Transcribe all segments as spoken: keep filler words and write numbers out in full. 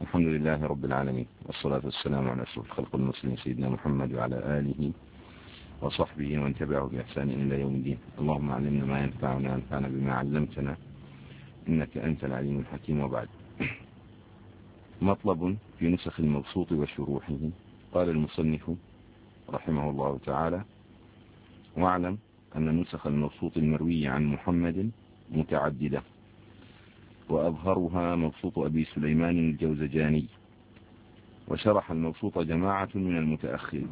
الحمد لله رب العالمين، والصلاة والسلام على أشرف خلق المسلمين سيدنا محمد وعلى آله وصحبه ومن تبعه بإحسان إلى يوم الدين. اللهم علمنا ما ينفعنا وانفعنا بما علمتنا إنك أنت العليم الحكيم. وبعد، مطلب في نسخ المبسوط وشروحه. قال المصنف رحمه الله تعالى: واعلم أن نسخ المبسوط المروي عن محمد متعددة، وأظهرها مبسوط أبي سليمان الجوزجاني، وشرح المبسوط جماعة من المتأخرين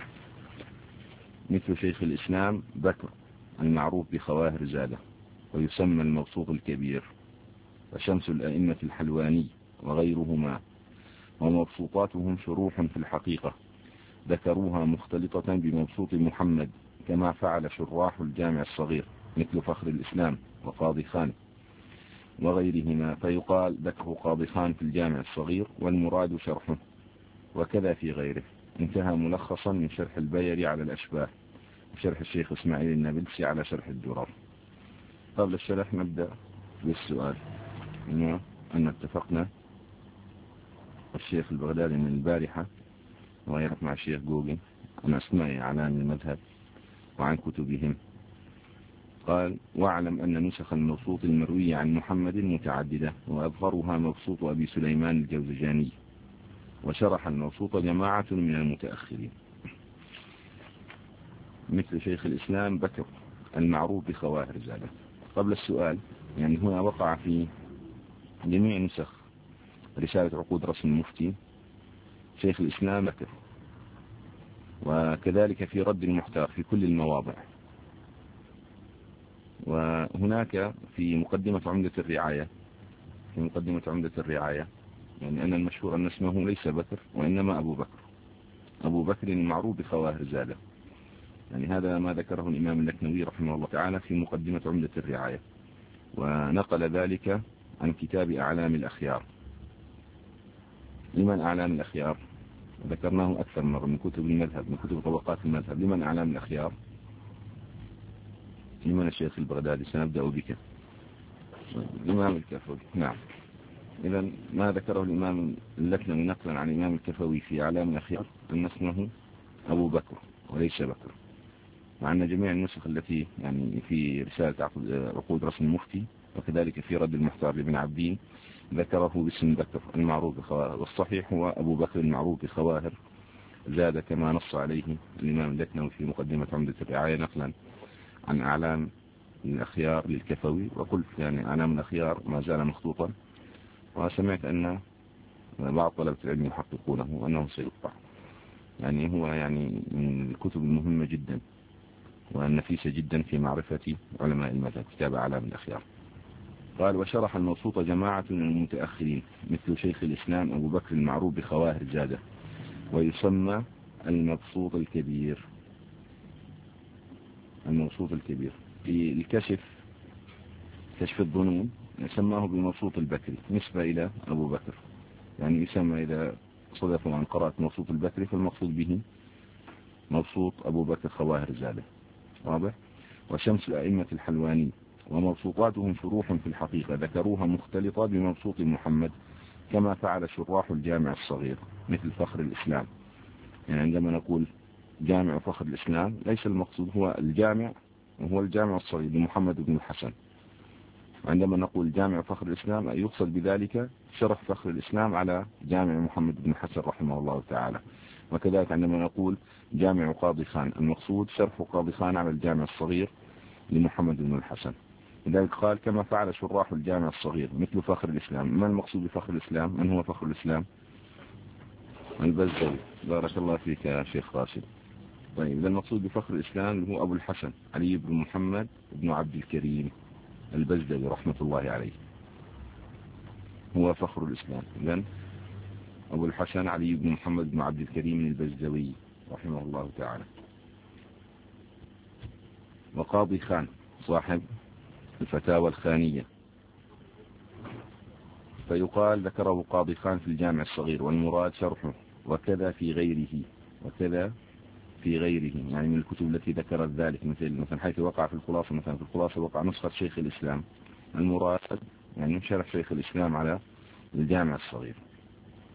مثل شيخ الإسلام بكر المعروف بخواهر زادة، ويسمى المبسوط الكبير، وشمس الأئمة الحلواني وغيرهما. ومبسوطاتهم شروح في الحقيقة ذكروها مختلطة بمبسوط محمد، كما فعل شراح الجامع الصغير مثل فخر الإسلام وقاضي خان وغيرهما، فيقال ذكر قاضي خان في الجامع الصغير والمراد شرحه، وكذا في غيره. انتهى ملخصا من شرح البيري على الأشباه وشرح الشيخ إسماعيل النابلسي على شرح الدرر. قبل الشرح نبدأ بالسؤال، إنه أن اتفقنا الشيخ البغدادي من البارحة وغيرت مع الشيخ جوجل عن أسماء أعلام المذهب وعن كتبهم. قال: واعلم أن نسخ المبسوط المروي عن محمد متعددة، وأظهرها مبسوط أبي سليمان الجوزجاني، وشرح المبسوط جماعة من المتأخرين مثل شيخ الإسلام بكر المعروف بخواهر زادة. قبل السؤال، يعني هنا وقع في جميع نسخ رسالة عقود رسم المفتي شيخ الإسلام بكر، وكذلك في رد المحتار في كل المواضع. وهناك في مقدمة عمدة الرعاية في مقدمة عمدة الرعاية يعني أن المشهور أن اسمه ليس بكر وإنما أبو بكر أبو بكر المعروف بخواهر زادة. يعني هذا ما ذكره الإمام اللكنوي رحمه الله تعالى في مقدمة عمدة الرعاية، ونقل ذلك عن كتاب أعلام الأخيار. لمن أعلام الأخيار؟ ذكرناه أكثر مرة من كتب المذهب، من كتب طبقات المذهب. لمن أعلام الأخيار؟ لمن الشيخ البغدادي؟ سنبدأ بك. الإمام الكفوي. نعم. إذا ما ذكره الإمام اللكنوي نقلا عن الإمام الكفوي في أعلام الأخيار أن اسمه أبو بكر وليس بكر، مع أن جميع النسخ التي يعني في رسالة عقود رسم المفتي وكذلك في رد المحتار لابن عبدين ذكره باسم بكر المعروف بخواهر، والصحيح هو أبو بكر المعروف بخواهر زاد، كما نص عليه الإمام اللكنوي في مقدمة عمدة الرعاية نقلا عن أعلام الأخيار للكفوي. وقلت يعني أعلام الأخيار ما زال مخطوطا، وسمعت أن بعض طلبة العلم يحققونه وأنه سيطبع. يعني هو يعني من الكتب المهمة جدا والنفيسة جدا في معرفة علماء المذهب، كتاب أعلام الأخيار. قال: وشرح المبسوط جماعة من المتأخرين مثل شيخ الإسلام أبو بكر المعروف بخواهر زادة، ويسمى المبسوط الكبير. المبسوط الكبير في الكشف كشف الظنون سماه بالمبسوط البكري نسبة إلى أبو بكر، يعني يسمى إذا صدف عن قراءة مبسوط البكري فالمقصود به مبسوط أبو بكر خواهر زادة. واضح؟ وشمس الأئمة الحلواني. ومبسوطاتهم شروح في الحقيقة ذكروها مختلطة بمبسوط محمد، كما فعل شراح الجامع الصغير مثل فخر الإسلام. يعني عندما نقول جامع فخر الإسلام ليس المقصود هو الجامع، وهو الجامع الصغير لمحمد بن الحسن. وعندما نقول جامع فخر الإسلام يقصد بذلك شرح فخر الإسلام على جامع محمد بن الحسن رحمه الله تعالى. وكذلك عندما نقول جامع قاضي خان المقصود شرح قاضي خان على الجامع الصغير لمحمد بن الحسن. لذلك قال كما فعل شراح الجامع الصغير مثل فخر الإسلام. ما المقصود بفخر الإسلام؟ من هو فخر الإسلام؟ البزدوي. بارك الله فيك يا شيخ راشد. طيب، إذا المقصود بفخر الإسلام هو أبو الحسن علي بن محمد بن عبد الكريم البزدوي رحمة الله عليه، هو فخر الإسلام. إذن أبو الحسن علي بن محمد بن عبد الكريم البزدوي رحمه الله تعالى. وقاضي خان صاحب الفتاوى الخانية، فيقال ذكره قاضي خان في الجامع الصغير والمراد شرحه، وكذا في غيره وكذا في غيره يعني من الكتب التي ذكرت ذلك، مثل مثلا حيث وقع في الخلاصة، مثلا في الخلاصة وقع نسخة شيخ الإسلام، المراد يعني شرح شيخ الإسلام على الجامع الصغير.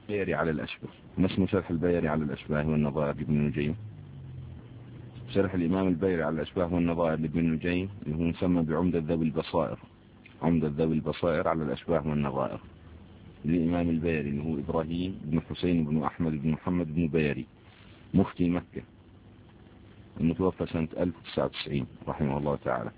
البيري على الأشباه. ما اسم شرح البيري على الأشباه والنظائر لابن نجيم؟ شرح الإمام البيري على الأشباه والنظائر لابن نجيم اللي هو مسمى بعمدة ذوي البصائر، عمدة ذوي البصائر على الأشباه والنظائر للإمام البيري اللي هو إبراهيم بن حسين بن أحمد بن محمد بن بيري مفتي مكة المتوفى سنة ألف وتسعة وتسعين رحمه الله تعالى.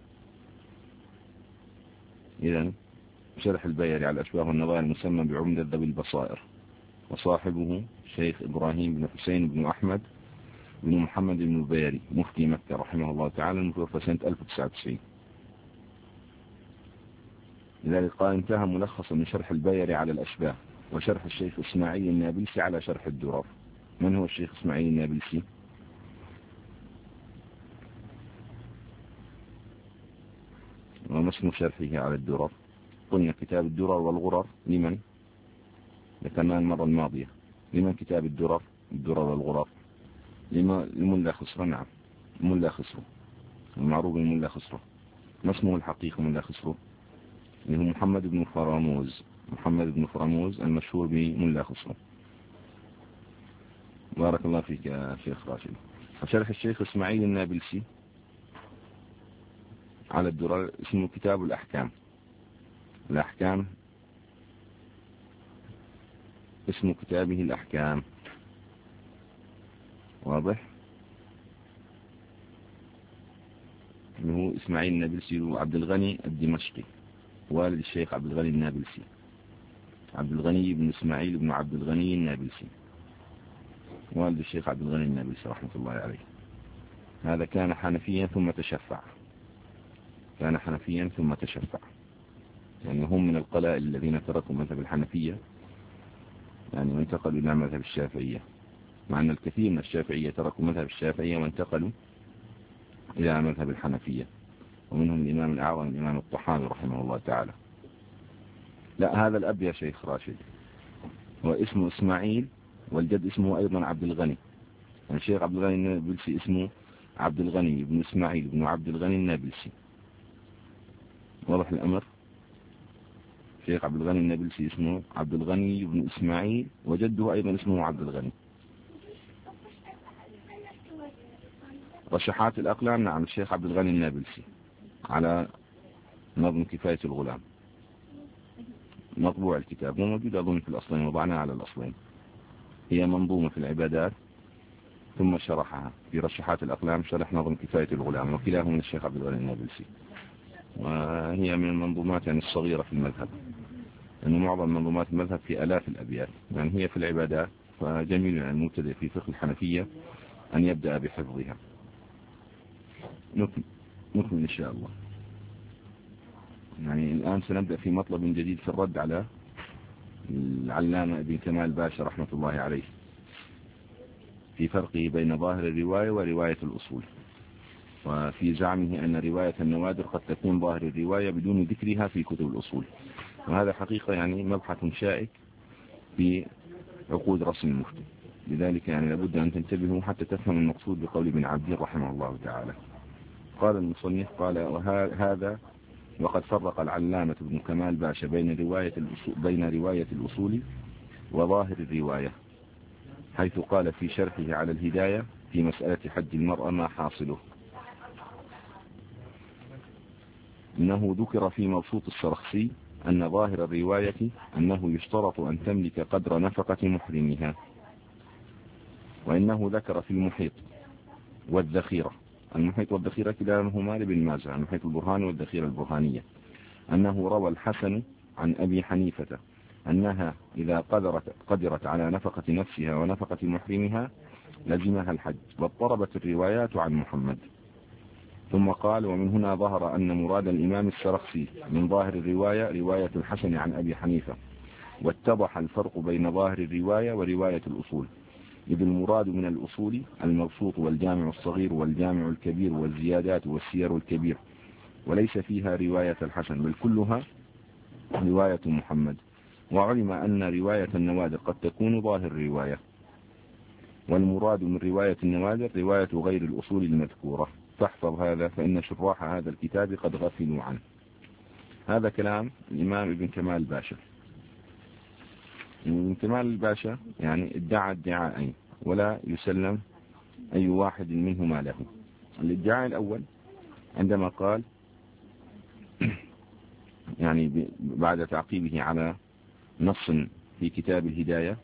إذن شرح البيري على الأشباه والنظائر المسمى بعمدة ذوي البصائر، وصاحبه شيخ إبراهيم بن حسين بن أحمد بن محمد بن بيري مفتي مكة رحمه الله تعالى المتوفى سنة ألف وتسعة وتسعين. لذلك قال انتهى ملخصا من شرح البيري على الأشباه وشرح الشيخ إسماعيل النابلسي على شرح الدرر. من هو الشيخ إسماعيل النابلسي؟ وما اسم شرحه على الدرر؟ قلنا كتاب الدرر والغرر لمن؟ ذكرنا المرة الماضية. لمن كتاب الدرر الدرر والغرر؟ لملا خسرو. نعم ملا خسرو المعروف بملا خسرو. ما اسمه الحقيقي ملا خسرو؟ اللي هو محمد بن فراموز، محمد بن فراموز المشهور بملا خسرو. بارك الله فيك يا شيخ راشد. شرح الشيخ إسماعيل النابلسي على الدرر اسمه كتاب الأحكام. الأحكام اسم كتابه الأحكام. واضح؟ هو إسماعيل النابلسي وعبد الغني الدمشقي والد الشيخ عبد الغني النابلسي، عبد الغني بن إسماعيل بن عبد الغني النابلسي والد الشيخ عبد الغني النابلسي رحمة الله عليه. هذا كان حنفيا ثم تشفع، كان حنفيا ثم تشفع، يعني هم من القلائل الذين تركوا مذهب الحنفية يعني وانتقلوا إلى مذهب الشافعية، مع أن الكثير من الشافعية تركوا مذهب الشافعية وانتقلوا إلى مذهب الحنفية، ومنهم الإمام الأعظم الإمام الطحاوي رحمه الله تعالى. لا هذا الأب يا شيخ راشد واسمه إسماعيل والجد اسمه أيضا عبد الغني. يعني الشيخ عبد الغني النابلسي اسمه عبد الغني بن إسماعيل بن عبد الغني النابلسي. واضح الأمر؟ الشيخ عبد الغني النابلسي اسمه عبد الغني بن إسماعيل وجده أيضا اسمه عبد الغني. رشحات الأقلام نعم الشيخ عبد الغني النابلسي على نظم كفاية الغلام، مطبوع الكتاب وموجود أظن في الأصلين، وضعناه على الأصلين. هي منظومة في العبادات ثم شرحها في رشحات الأقلام شرح نظم كفاية الغلام، وكلاهما من الشيخ عبد الغني النابلسي، وهي من المنظومات يعني الصغيرة في المذهب، لأن يعني معظم منظومات المذهب في آلاف الأبيات، يعني هي في العبادات، فجميل يعني المبتدئ في فقه الحنفية أن يبدأ بحفظها. نكمل إن شاء الله. يعني الآن سنبدأ في مطلب جديد في الرد على العلامة ابن كمال باشا رحمة الله عليه في فرقه بين ظاهر الرواية ورواية الأصول، وفي زعمه أن رواية النوادر قد تكون ظاهر الرواية بدون ذكرها في كتب الأصول، وهذا حقيقة يعني مبحث شائك في عقود رسم المفتي، لذلك يعني لابد أن تنتبهوا حتى تفهم المقصود بقول ابن عبدين رحمه الله تعالى. قال المصنف قال وهذا وقد فرق العلامة ابن كمال باشا بين رواية الأصول بين رواية الأصول وظاهر الرواية، حيث قال في شرحه على الهداية في مسألة حج المرأة ما حاصله. إنه ذكر في مبسوط السرخسي أن ظاهر الرواية أنه يشترط أن تملك قدر نفقة محرمها، وإنه ذكر في المحيط والذخيرة، المحيط والذخيرة كلاهما لابن ماجه، المحيط البرهاني والذخيرة البرهانية، أنه روى الحسن عن أبي حنيفة أنها إذا قدرت, قدرت على نفقة نفسها ونفقة محرمها لزمها الحج، واضطربت الروايات عن محمد. ثم قال ومن هنا ظهر أن مراد الإمام السرخسي من ظاهر الرواية رواية الحسن عن أبي حنيفة، واتضح الفرق بين ظاهر الرواية ورواية الأصول، إذ المراد من الأصول المبسوط والجامع الصغير والجامع الكبير والزيادات والسير الكبير، وليس فيها رواية الحسن بل كلها رواية محمد. وعلم أن رواية النوادر قد تكون ظاهر الرواية، والمراد من رواية النوادر رواية غير الأصول المذكورة، فاحفظ هذا فإن شراح هذا الكتاب قد غفلوا عنه. هذا كلام الإمام ابن كمال باشا. ابن كمال الباشا يعني ادعى ادعاءين ولا يسلم أي واحد منهما له. الادعاء الأول عندما قال يعني بعد تعقيبه على نص في كتاب الهداية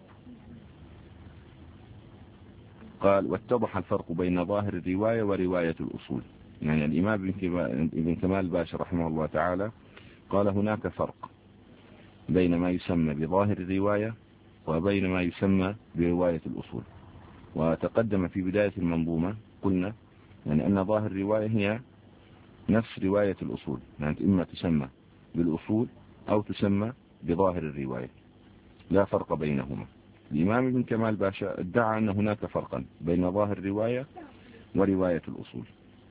قال واتضح الفرق بين ظاهر الرواية ورواية الأصول. يعني الإمام ابن كمال الباشا رحمه الله تعالى قال هناك فرق بين ما يسمى بظاهر الرواية وبين ما يسمى برواية الأصول. وتقدم في بداية المنظومة قلنا يعني أن ظاهر الرواية هي نفس رواية الأصول، يعني إما تسمى بالأصول أو تسمى بظاهر الرواية، لا فرق بينهما. الإمام ابن كمال باشا ادعى أن هناك فرقا بين ظاهر الرواية ورواية الأصول.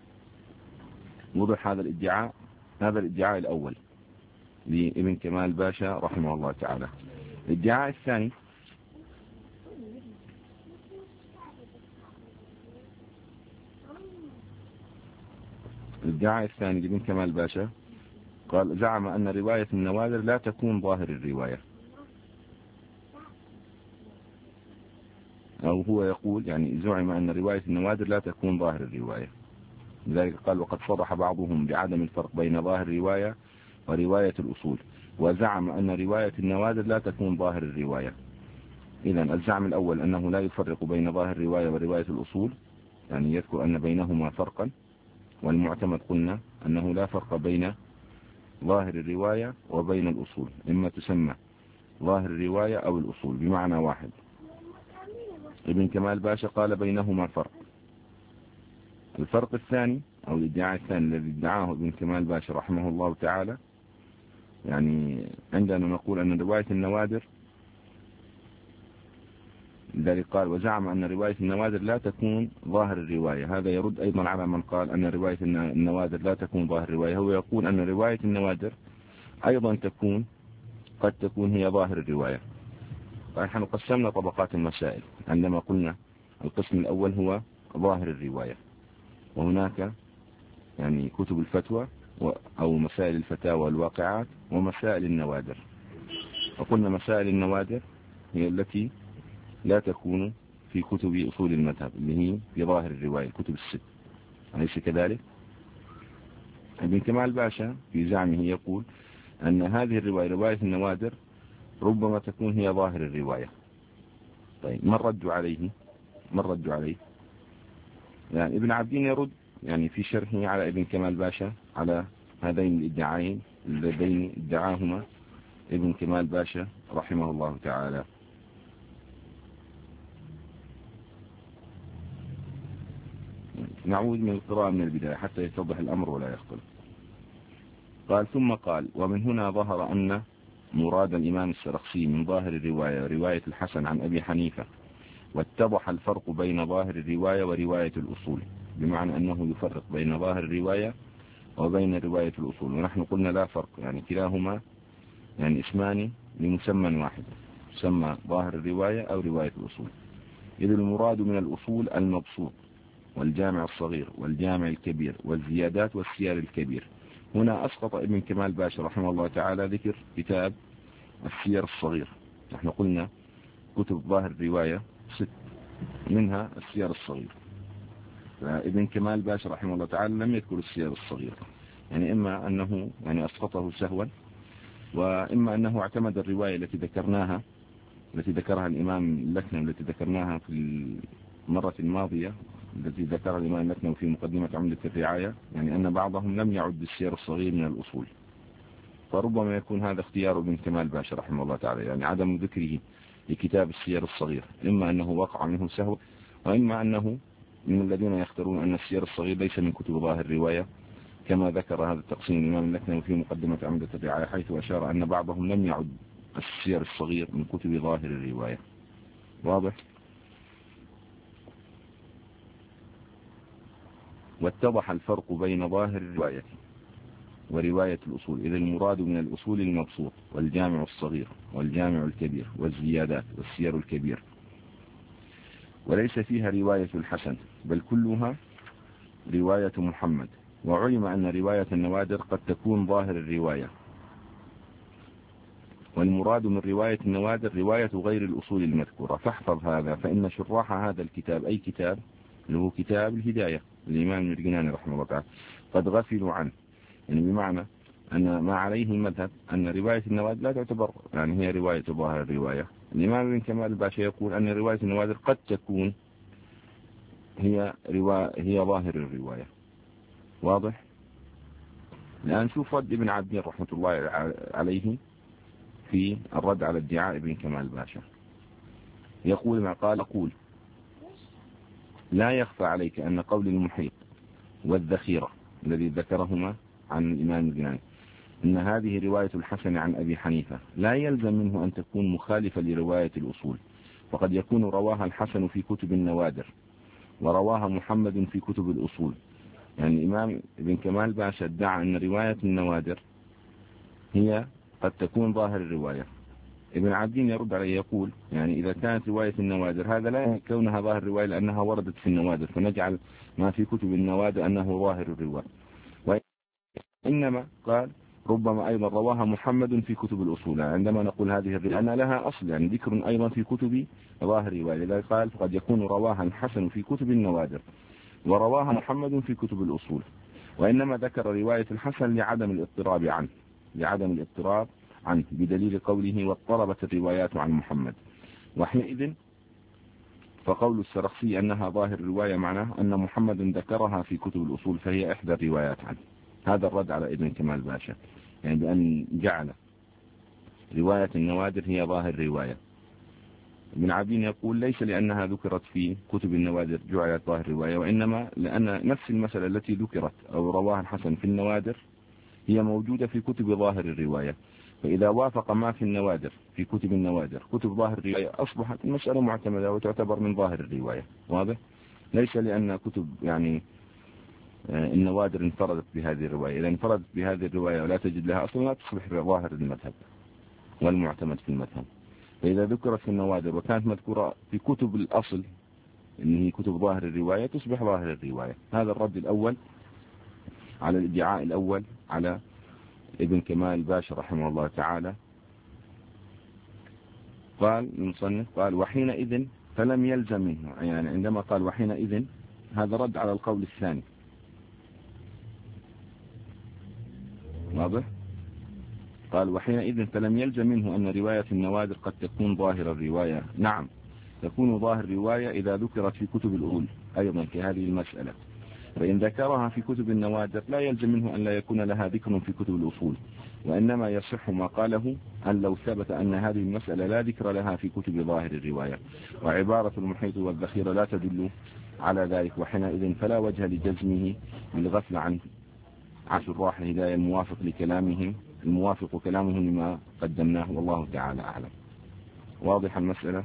وضح هذا الادعاء، هذا الادعاء الأول لابن كمال باشا رحمه الله تعالى. الادعاء الثاني الادعاء الثاني لابن كمال باشا قال زعم أن رواية النوادر لا تكون ظاهر الرواية، أو هو يقول يعني زعم أن رواية النوادر لا تكون ظاهر الرواية. لذلك قال وقد صرح بعضهم بعدم الفرق بين ظاهر الرواية ورواية الأصول، وزعم أن رواية النوادر لا تكون ظاهر الرواية. إذن الزعم الأول أنه لا يفرق بين ظاهر الرواية ورواية الأصول، يعني يذكر أن بينهما فرقا، والمعتمد قلنا أنه لا فرق بين ظاهر الرواية وبين الأصول، إما تسمى ظاهر الرواية أو الأصول بمعنى واحد. ابن كمال باشا قال بينهما فرق. الفرق الثاني أو الادعاء الثاني الذي ادعاه ابن كمال باشا رحمه الله تعالى، يعني عندنا نقول أن رواية النوادر، لذلك قال وزعم أن رواية النوادر لا تكون ظاهر الرواية. هذا يرد أيضا على من قال أن رواية النوادر لا تكون ظاهر الرواية. هو يقول أن رواية النوادر أيضا تكون قد تكون هي ظاهر الرواية. فنحن قسمنا طبقات المسائل عندما قلنا القسم الأول هو ظاهر الرواية، وهناك يعني كتب الفتوى أو مسائل الفتاوى والواقعات ومسائل النوادر. وقلنا مسائل النوادر هي التي لا تكون في كتب أصول المذهب اللي هي في ظاهر الرواية الكتب الست، أليس كذلك؟ ابن كمال باشا في زعمه يقول أن هذه الرواية رواية النوادر ربما تكون هي ظاهر الرواية. طيب ما الرد عليه؟ ما الرد عليه؟ يعني ابن عبدين يرد يعني في شرحه على ابن كمال باشا على هذين الادعاءين اللذين ادعاهما ابن كمال باشا رحمه الله تعالى. نعود من القراءة من البداية حتى يتضح الأمر ولا يختلف. قال ثم قال ومن هنا ظهر أن مراد الإمام السرخسي من ظاهر الرواية رواية الحسن عن أبي حنيفة، واتضح الفرق بين ظاهر الرواية ورواية الأصول، بمعنى أنه يفرق بين ظاهر الرواية وبين رواية الأصول. ونحن قلنا لا فرق، يعني كلاهما يعني اسمان لمسمى واحد، يسمى ظاهر الرواية أو رواية الأصول. إذ المراد من الأصول المبسوط والجامع الصغير والجامع الكبير والزيادات والسيار الكبير. هنا أسقط ابن كمال باشا رحمه الله تعالى ذكر كتاب السير الصغير. نحن قلنا كتب ظاهر الرواية ست، منها السير الصغير، فابن كمال باشا رحمه الله تعالى لم يذكر السير الصغير، يعني إما أنه يعني أسقطه سهوا، وإما أنه اعتمد الرواية التي ذكرناها التي ذكرها الإمام اللكنوي التي ذكرناها في المرة الماضية التي ذكرها الإمام اللكنوي في مقدمة عمدة الرعاية، يعني أن بعضهم لم يعد السير الصغير من الأصول. فربما يكون هذا اختيار ابن كمال باشا رحمه الله تعالى، يعني عدم ذكره لكتاب السير الصغير، إما أنه وقع منه سهو، وإما أنه من الذين يختارون أن السير الصغير ليس من كتب ظاهر الرواية، كما ذكر هذا التقسيم الإمام اللكنوي في مقدمة عمدة الرعاية، حيث أشار أن بعضهم لم يعد السير الصغير من كتب ظاهر الرواية. واضح؟ واتضح الفرق بين ظاهر الرواية ورواية الأصول، إذ المراد من الأصول المبسوط والجامع الصغير والجامع الكبير والزيادات والسير الكبير، وليس فيها رواية الحسن بل كلها رواية محمد. وعلم أن رواية النوادر قد تكون ظاهر الرواية والمراد من رواية النوادر رواية غير الأصول المذكورة. فاحفظ هذا، فإن شراح هذا الكتاب، أي كتاب اللي هو كتاب الهداية الإمام المرجناني رحمه الله تعالى، قد غفلوا عنه، يعني بمعنى أن ما عليه المذهب أن رواية النوادر لا تعتبر يعني هي رواية ظاهر الرواية. الإمام ابن كمال الباشا يقول أن رواية النوادر قد تكون هي رواية هي ظاهر الرواية. واضح؟ الآن نشوف رد ابن عابدين رحمة الله عليه في الرد على ادعاء ابن كمال الباشا. يقول ما قال: أقول لا يخفى عليك أن قول المحيط والذخيرة الذي ذكرهما عن الإمام الجناني إن هذه رواية الحسن عن أبي حنيفة لا يلزم منه أن تكون مخالفة لرواية الأصول، فقد يكون رواها الحسن في كتب النوادر ورواها محمد في كتب الأصول. يعني الإمام ابن كمال باشا ادعى أن رواية النوادر هي قد تكون ظاهر الرواية. ابن عابدين يرد عليه يقول يعني إذا كانت رواية النوادر هذا لا يعني كونها ظاهر الرواية لأنها وردت في النوادر فنجعل ما في كتب النوادر أنه ظاهر الرواية، وإنما قال ربما أيضا رواها محمد في كتب الأصول. عندما نقول هذه الرواية أن لها أصل يعني ذكر أيضا في كتب ظاهر الرواية، إذا قال فقد يكون رواها الحسن في كتب النوادر ورواها محمد في كتب الأصول، وإنما ذكر رواية الحسن لعدم الاضطراب عنه لعدم الاضطراب عنه بدليل قوله واضطربت الروايات عن محمد. وحينئذ فقول السرخسي أنها ظاهر الرواية معناه أن محمد ذكرها في كتب الأصول فهي إحدى الروايات عنه. هذا الرد على ابن كمال باشا، يعني بأن جعل رواية النوادر هي ظاهر الرواية. ابن عابدين يقول ليس لأنها ذكرت في كتب النوادر جعلت ظاهر الرواية، وإنما لأن نفس المسألة التي ذكرت أو رواها الحسن في النوادر هي موجودة في كتب ظاهر الرواية، فإذا وافق ما في النوادر في كتب النوادر كتب ظاهر الرواية أصبحت المسألة معتمدة وتعتبر من ظاهر الرواية. واضح؟ ليس لأن كتب يعني النوادر انفردت بهذه الرواية، إذا انفردت بهذه الرواية ولا تجد لها أصلا لا تصبح ظاهر المذهب والمعتمد في المذهب. فإذا ذكرت في النوادر وكانت مذكورة في كتب الأصل إن هي كتب ظاهر الرواية تصبح ظاهر الرواية. هذا الرد الأول على الادعاء الأول على ابن كمال باشا رحمه الله تعالى. قال المصنف قال وحينئذ فلم يلزم منه، يعني عندما قال وحينئذ هذا رد على القول الثاني. واضح؟ قال وحينئذ فلم يلزم منه أن رواية النوادر قد تكون ظاهر الرواية. نعم تكون ظاهر الرواية إذا ذكرت في كتب الأول أيضا في هذه المسألة، فإن ذكرها في كتب النوادر لا يلزم منه أن لا يكون لها ذكر في كتب الأصول، وإنما يصح ما قاله أن لو ثبت أن هذه المسألة لا ذكر لها في كتب ظاهر الرواية، وعبارة المحيط والذخيرة لا تدل على ذلك، وحينئذ فلا وجه لجزمه بالغفل عن شراح الهداية الموافق لكلامهم الموافق كلامهم لما قدمناه، والله تعالى أعلم. واضح المسألة؟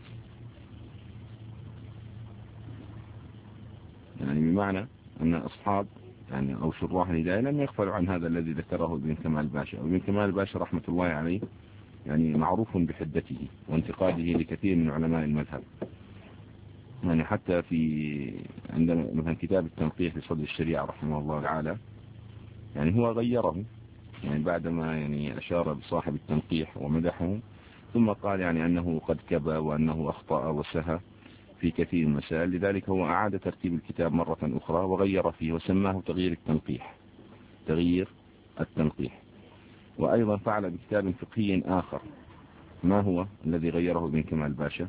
يعني بمعنى أن أصحاب يعني أو شراح الهداية لم يغفلوا عن هذا الذي ذكره ابن كمال باشا. وابن كمال باشا رحمة الله عليه يعني معروف بحدته وانتقاده لكثير من علماء المذهب، يعني حتى في عندما مثلا كتاب التنقيح لصدر الشريعة رحمه الله تعالى يعني هو غيره، يعني بعدما يعني أشار بصاحب التنقيح ومدحه ثم قال يعني أنه قد كبى وأنه أخطأ وسهى في كثير من المسائل، لذلك هو أعاد ترتيب الكتاب مرة أخرى وغير فيه وسماه تغيير التنقيح تغيير التنقيح. وأيضا فعل بكتاب فقهي آخر. ما هو الذي غيره ابن كمال باشا؟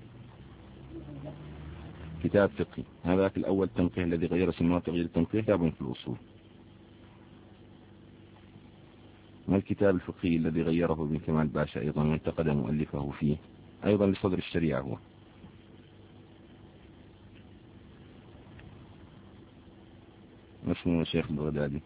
كتاب فقهي، هذا الأول تنقيح الذي غير سماه تغيير التنقيح كتاب في الأصول. ما الكتاب الفقهي الذي غيره ابن كمال باشا أيضا وانتقد مؤلفه فيه أيضا لصدر الشريعة؟ هو ما اسمه شيخ البغدادي؟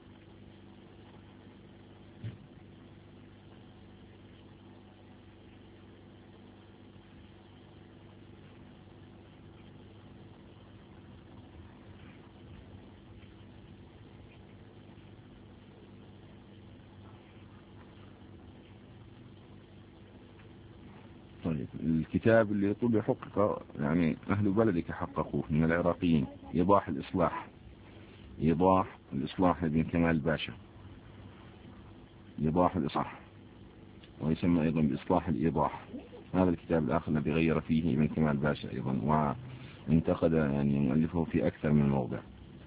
طيب الكتاب اللي طول حقق يعني أهل بلدك حققوه من العراقيين، إيضاح الإصلاح إيضاح الإصلاح ابن كمال باشا إيضاح الإصلاح ويسمى أيضا بإصلاح الإيضاح. هذا الكتاب الآخر الذي غير فيه ابن كمال باشا أيضا، وانتقد يعني مؤلفه في أكثر من موضع.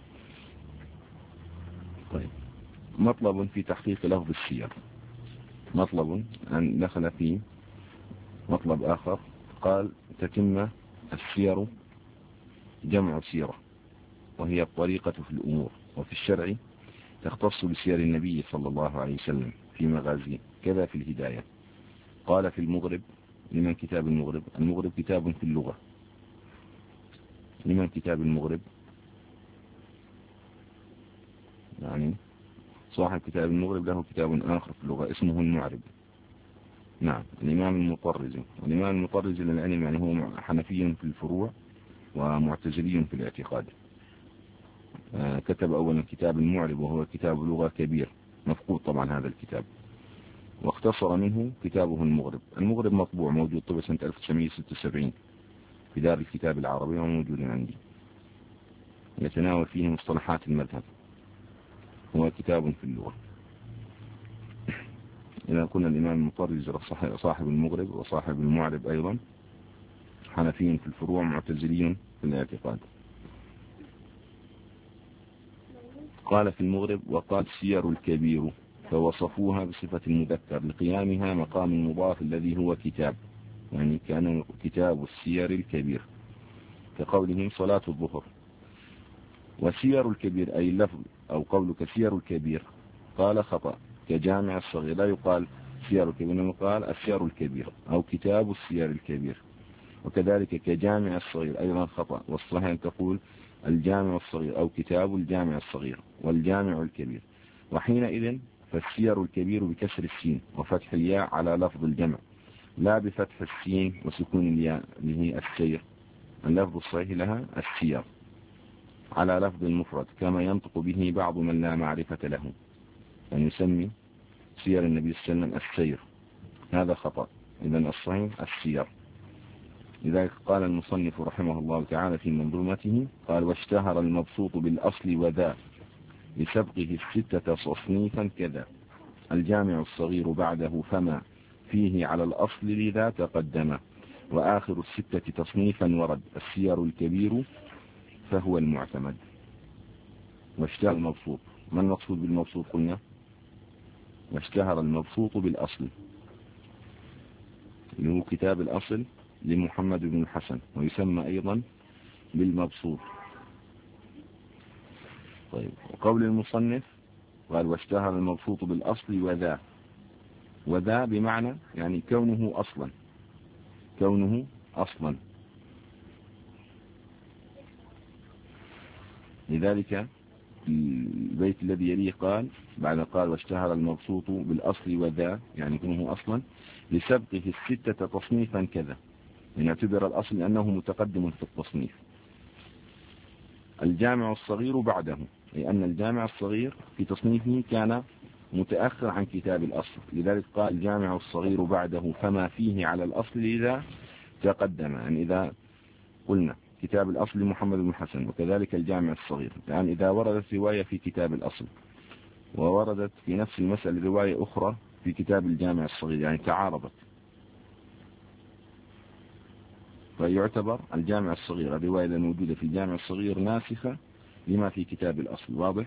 طيب، مطلب في تحقيق لفظ السير. مطلب أن دخل فيه مطلب آخر، قال تتم السير جمع سيرة، وهي الطريقة في الأمور، وفي الشرع تختص بسير النبي صلى الله عليه وسلم في مغازيه، كذا في الهداية. قال في المغرب، لمن كتاب المغرب؟ المغرب كتاب في اللغة. لمن كتاب المغرب؟ يعني صاحب كتاب المغرب له كتاب آخر في اللغة اسمه المعرب. نعم، الإمام المطرزي. الإمام المطرزي للعلم يعني هو حنفي في الفروع ومعتزلي في الاعتقاد. آه كتب أولا كتاب المعرب، وهو كتاب لغة كبير مفقود طبعا هذا الكتاب، واختصر منه كتابه المغرب. المغرب مطبوع موجود طبع سنة ألف وتسعمائة وستة وسبعين في دار الكتاب العربي، وموجود عندي، يتناول فيه مصطلحات المذهب، هو كتاب في اللغة. إذا كنا الإمام المطرزي صاحب المغرب وصاحب المعرب أيضا، حنفي في الفروع معتزلي في الاعتقاد. قال في المغرب وقال سير الكبير، فوصفوها بصفة المذكر لقيامها مقام المضاف الذي هو كتاب، يعني كان كتاب السير الكبير، كقولهم صلاة الظهر. وسير الكبير أي اللفظ أو قولك سير الكبير قال خطأ، كجامع الصغير لا يقال سير الكبير، إنما قال السير الكبير أو كتاب السير الكبير. وكذلك كجامع الصغير أيضا خطأ، والصحيح أن تقول الجامع الصغير أو كتاب الجامع الصغير والجامع الكبير. وحينئذ فالسير الكبير بكسر السين وفتح الياء على لفظ الجمع، لا بفتح السين وسكون الياء اللي هي السير. اللفظ الصحيح لها السير على لفظ المفرد، كما ينطق به بعض من لا معرفة له، أن يسمي سير النبي صلى الله عليه وسلم السير، هذا خطأ. إذن الصحيح السير. لذلك قال المصنف رحمه الله تعالى في منظومته، قال واشتهر المبسوط بالأصل وذا لسبقه الستة تصنيفا كذا، الجامع الصغير بعده فما فيه على الأصل لذا تقدم، وآخر الستة تصنيفا ورد السير الكبير فهو المعتمد. واشتهر المبسوط، ما المقصود بالمبسوط؟ قلنا واشتهر المبسوط بالأصل اللي هو كتاب الأصل لمحمد بن الحسن، ويسمى أيضا بالمبسوط. طيب، وقول المصنف قال واشتهر المبسوط بالأصل وذا، وذا بمعنى يعني كونه أصلا، كونه أصلا. لذلك البيت الذي يليه قال بعد قال واشتهر المبسوط بالأصل وذا يعني كونه أصلا لسبقه الستة تصنيفا كذا، يعني اعتبر الأصل أنه متقدم في التصنيف. الجامع الصغير بعده، لأن الجامع الصغير في تصنيفه كان متأخر عن كتاب الأصل، لذلك قال الجامع الصغير بعده فما فيه على الأصل إذا تقدم. يعني إذا قلنا كتاب الأصل محمد بن حسن وكذلك الجامع الصغير، يعني إذا وردت رواية في كتاب الأصل ووردت في نفس المسألة رواية أخرى في كتاب الجامع الصغير، يعني تعارضت، فيعتبر الجامع الصغير الرواية الموجودة في الجامع الصغير ناسخة لما في كتاب الأصل. واضح؟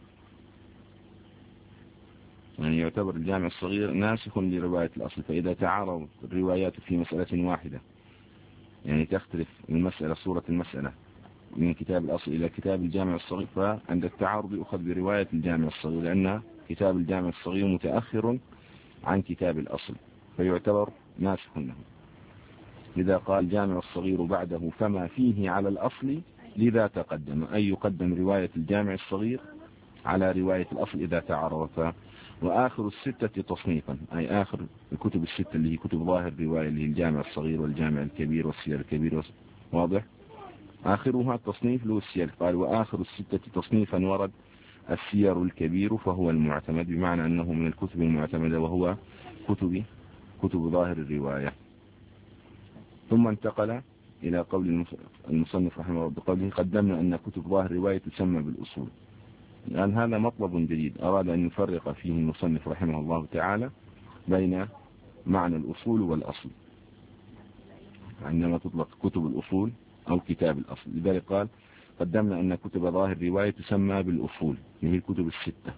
يعني يعتبر الجامع الصغير ناسخ لرواية الأصل. فإذا تعارض الروايات في مسألة واحدة، يعني تختلف المسألة صورة المسألة من كتاب الأصل إلى كتاب الجامع الصغير، فعند التعارض يؤخذ برواية الجامع الصغير، لأن كتاب الجامع الصغير متأخر عن كتاب الأصل فيعتبر ناسخ له. لذا قال الجامع الصغير بعده فما فيه على الأصل لذا تقدم، أي يقدم رواية الجامع الصغير على رواية الأصل إذا تعارضتا. وآخر الستة تصنيفا، أي آخر الكتب الستة اللي هي كتب ظاهر رواية اللي هي الجامع الصغير والجامع الكبير والسير الكبير. واضح؟ آخرها التصنيف له السير. قال وآخر الستة تصنيفا ورد السير الكبير فهو المعتمد، بمعنى أنه من الكتب المعتمدة وهو كتب كتب ظاهر الرواية. ثم انتقل إلى قول المصنف رحمه الله بقوله قدمنا أن كتب ظاهر الرواية تسمى بالأصول. الآن هذا مطلب جديد أراد أن يفرق فيه المصنف رحمه الله تعالى بين معنى الأصول والأصل عندما تطلق كتب الأصول أو كتاب الأصل. لذلك قال قدمنا أن كتب ظاهر الرواية تسمى بالأصول وهي الكتب الستة.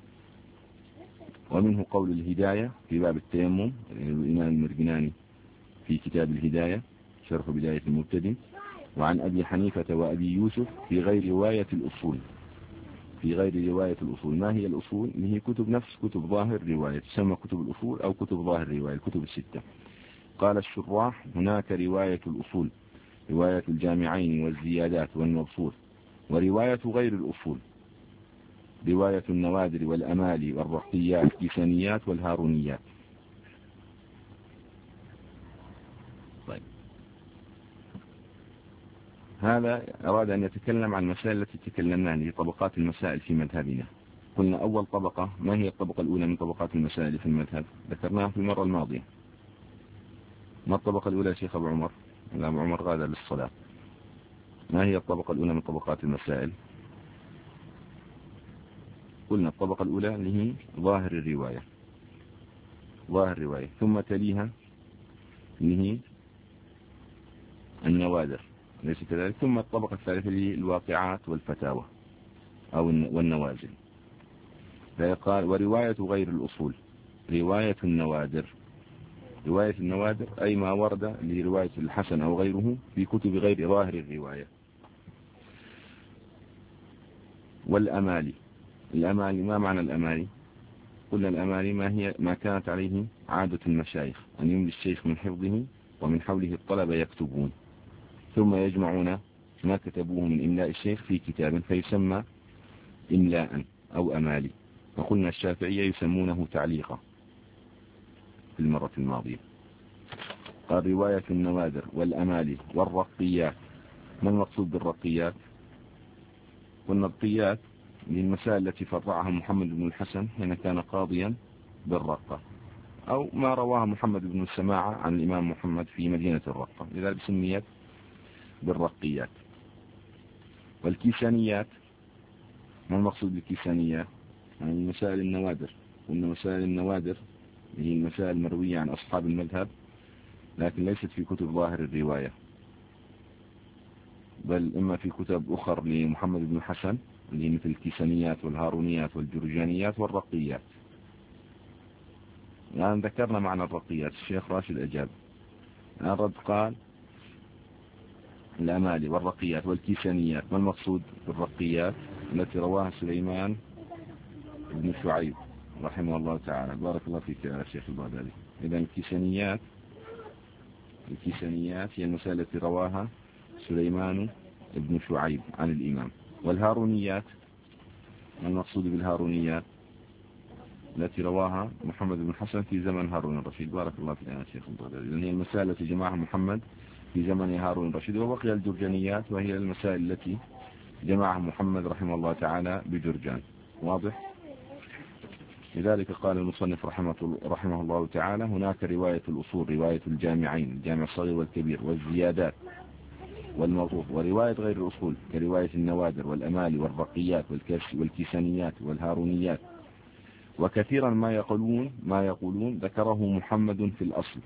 ومنه قول الهداية في باب التيمم الإمام المرجناني في كتاب الهداية شرح بداية المبتدئ، وعن أبي حنيفة وأبي يوسف في غير رواية الأصول. في غير رواية الأصول ما هي الأصول؟ اللي هي كتب نفس كتب ظاهر الرواية تسمى كتب الأصول أو كتب ظاهر الرواية الكتب الستة. قال الشراح هناك رواية الأصول، رواية الجامعين والزيادات والمبسوط، ورواية غير الأصول، رواية النوادر والأمالي والرقيات الكيسانيات والهارونيات. طيب هذا أراد أن يتكلم عن المسائل التي تكلمنا عنها، طبقات المسائل في مذهبنا. قلنا أول طبقة ما هي الطبقة الأولى من طبقات المسائل في المذهب؟ ذكرناها في المرة الماضية. ما الطبقة الأولى يا شيخ أبو عمر؟ لا أبو عمر غادر للصلاة. ما هي الطبقة الأولى من طبقات المسائل؟ قلنا الطبقة الأولى اللي هي ظاهر الرواية، ظاهر الرواية، ثم تليها اللي هي النوادر ليس كذلك، ثم الطبقة الثالثة اللي هي الواقعات والفتاوى أو والنوازل. فيقال ورواية غير الأصول، رواية النوادر، رواية النوادر أي ما ورد لرواية الحسن أو غيره في كتب غير ظاهر الرواية. والأمالي، الأمالي ما معنى الأمالي؟ قلنا الأمالي ما هي ما كانت عليه عادة المشايخ أن يملي الشيخ من حفظه ومن حوله الطلبة يكتبون ثم يجمعون ما كتبوه من إملاء الشيخ في كتاب فيسمى إملاء أو أمالي. وقلنا الشافعية يسمونه تعليقا في المرة الماضية. قال رواية النوادر والأمالي والرقيات. ما المقصود بالرقيات؟ قلنا الرقيات للمسائل التي فرعها محمد بن الحسن حين كان قاضيا بالرقة، أو ما رواه محمد بن السماعة عن الإمام محمد في مدينة الرقة، لذلك سميت بالرقيات. والكيسانيات، ما المقصود بالكيسانيات؟ يعني مسائل النوادر. قلنا مسائل النوادر هي المسائل المروية عن أصحاب المذهب لكن ليست في كتب ظاهر الرواية، بل إما في كتب أخر لمحمد بن الحسن اللي مثل الكيسانيات والهارونيات والجرجانيات والرقيات. الآن ذكرنا معنى الرقيات، الشيخ راشد أجاب. الآن رد قال الأمالي والرقيات والكيسانيات. ما المقصود بالرقيات؟ التي رواها سليمان بن شعيب رحمه الله تعالى. بارك الله فيك يا شيخ البغدادي. إذن الكيسانيات، الكيسانيات هي المسائل التي رواها سليمان بن شعيب عن الإمام. والهارونيات، ما المقصود بالهارونيات؟ التي رواها محمد بن حسن في زمن هارون الرشيد. بارك الله فيك يا شيخ البغدادي. إذن هي المسائل التي جمعها محمد في زمن هارون الرشيد. وبقي الجرجانيات وهي المسائل التي جمعها محمد رحمه الله تعالى بجرجان. واضح؟ لذلك قال المصنف رحمه, رحمه الله تعالى هناك رواية الأصول، رواية الجامعين الجامع الصغير والكبير، والزيادات والموضوع، ورواية غير الأصول كرواية النوادر والأمالي والرقيات والكيسانيات والهارونيات. وكثيرا ما يقولون ما يقولون ذكره محمد في الأصل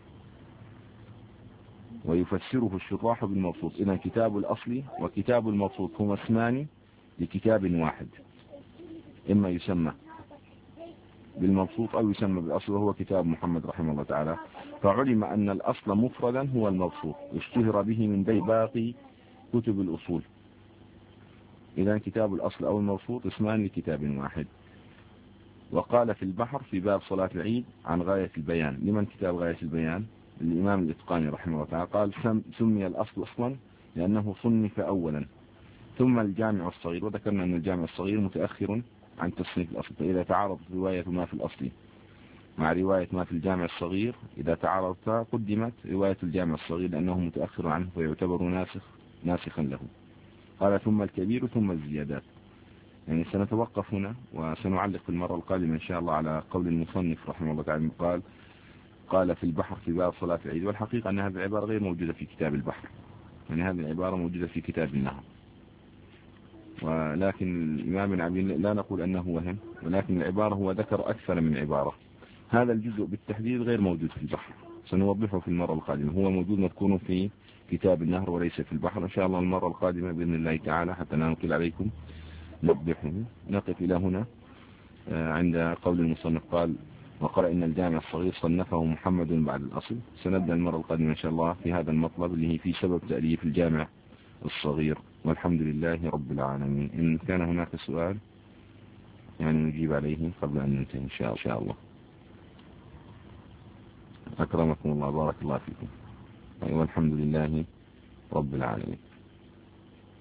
ويفسره الشراح بالمبسوط. إذن كتاب الأصل وكتاب المبسوط هما اسمان لكتاب واحد، إما يسمى بالمبسوط أو يسمى بالأصل وهو كتاب محمد رحمه الله تعالى. فعلم أن الأصل مفردا هو المبسوط اشتهر به من بين باقي كتب الأصول. إذن كتاب الأصل أو المبسوط اسمان لكتاب واحد. وقال في البحر في باب صلاة العيد عن غاية البيان. لمن كتاب غاية البيان؟ الإمام الإتقاني رحمه الله تعالى. قال سمي الأصل أصلا لأنه صنف أولا ثم الجامع الصغير. وذكرنا أن الجامع الصغير متأخر عن تصنيف الأصل، فإذا تعارضت رواية ما في الأصل مع رواية ما في الجامع الصغير إذا تعارضتا قدمت رواية الجامع الصغير لأنه متأخر عنه فيعتبر ناسخ ناسخا له. قال ثم الكبير ثم الزيادات. يعني سنتوقف هنا وسنعلق في المرة القادمة إن شاء الله على قول المصنف رحمه الله تعالى. قال قال في البحر في باب صلاة العيد. والحقيقة أن هذه العبارة غير موجودة في كتاب البحر، يعني هذه العبارة موجودة في كتاب النهر. ولكن الإمام بن عبد الله لا نقول أنه وهم، ولكن العبارة هو ذكر أكثر من عبارة هذا الجزء بالتحديد غير موجود في البحر، سنوضحه في المرة القادمة. هو موجود مذكور في كتاب النهر وليس في البحر. إن شاء الله المرة القادمة بإذن الله تعالى حتى لا نطيل عليكم نوضحه. نقف إلى هنا عند قول المصنف قال وقرأ إن الجامع الصغير صنفه محمد بعد الأصل. سنبدأ المرة القادمة إن شاء الله في هذا المطلب اللي هي في سبب تأليف الجامع الصغير. والحمد لله رب العالمين. إن كان هناك سؤال يعني نجيب عليه قبل أن ننتهي إن شاء, إن شاء الله. أكرمكم الله، بارك الله فيكم. والحمد لله رب العالمين.